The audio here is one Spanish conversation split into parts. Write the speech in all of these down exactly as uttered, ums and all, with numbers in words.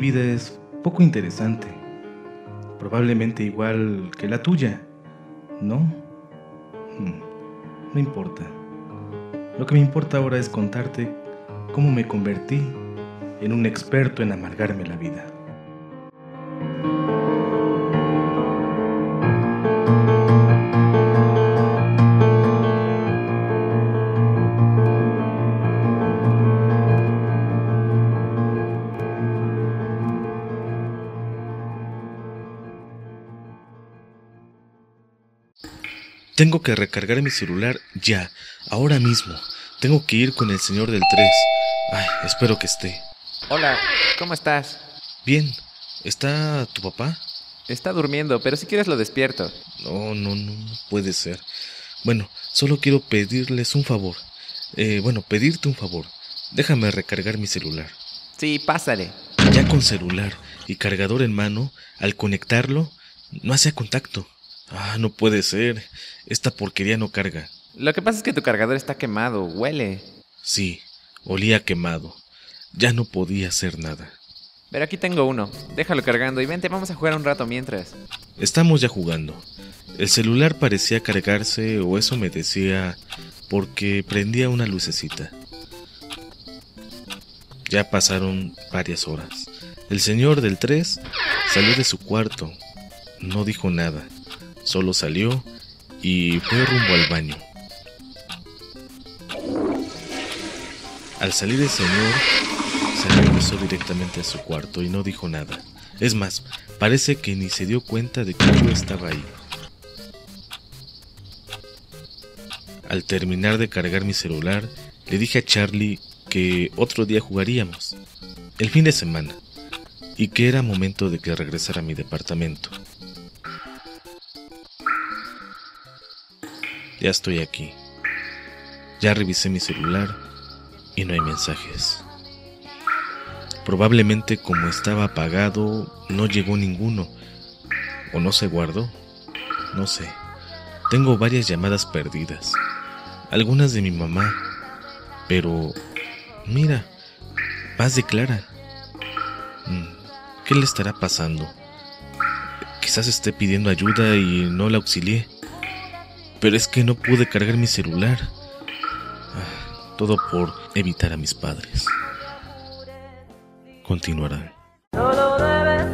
vida es poco interesante. Probablemente igual que la tuya, ¿no? Hmm, no importa. Lo que me importa ahora es contarte cómo me convertí en un experto en amargarme la vida. Tengo que recargar mi celular ya, ahora mismo. Tengo que ir con el señor del tres. Ay, espero que esté. Hola, ¿cómo estás? Bien, ¿está tu papá? Está durmiendo, pero si quieres lo despierto. No, no, no, no puede ser. Bueno, solo quiero pedirles un favor. Eh, bueno, pedirte un favor. Déjame recargar mi celular. Sí, pásale. Ya con celular y cargador en mano, al conectarlo, no hacía contacto. Ah, no puede ser. Esta porquería no carga. Lo que pasa es que tu cargador está quemado, huele. Sí, olía quemado. Ya no podía hacer nada. Pero aquí tengo uno. Déjalo cargando y vente, vamos a jugar un rato mientras. Estamos ya jugando. El celular parecía cargarse, o eso me decía, porque prendía una lucecita. Ya pasaron varias horas. El señor del tres salió de su cuarto. No dijo nada. Solo salió y fue rumbo al baño. Al salir el señor, se regresó directamente a su cuarto y no dijo nada. Es más, parece que ni se dio cuenta de que yo estaba ahí. Al terminar de cargar mi celular, le dije a Charlie que otro día jugaríamos, el fin de semana, y que era momento de que regresara a mi departamento. Ya estoy aquí. Ya revisé mi celular y no hay mensajes. Probablemente como estaba apagado, no llegó ninguno. O no se guardó. No sé. Tengo varias llamadas perdidas. Algunas de mi mamá. Pero, mira, más de Clara. ¿Qué le estará pasando? Quizás esté pidiendo ayuda y no la auxilié. Pero es que no pude cargar mi celular. Ah, todo por evitar a mis padres. Continuará. Solo debes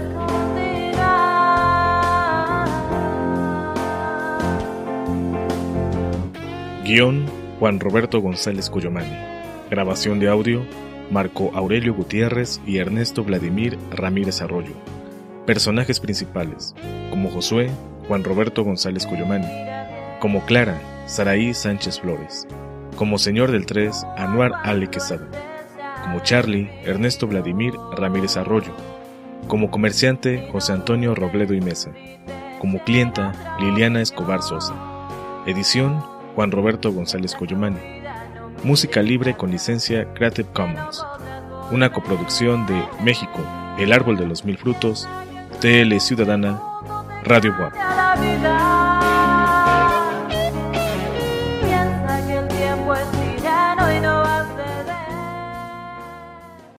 continuar. Guión: Juan Roberto González Cuyomani. Grabación de audio: Marco Aurelio Gutiérrez y Ernesto Vladimir Ramírez Arroyo. Personajes principales: como Josué, Juan Roberto González Cuyomani. Como Clara, Saraí Sánchez Flores. Como señor del tres, Anuar Ale Quesada. Como Charlie, Ernesto Vladimir Ramírez Arroyo. Como comerciante, José Antonio Robledo y Mesa. Como clienta, Liliana Escobar Sosa. Edición: Juan Roberto González Cuyomani. Música libre con licencia Creative Commons. Una coproducción de México, El Árbol de los Mil Frutos, T L Ciudadana, Radio W A P.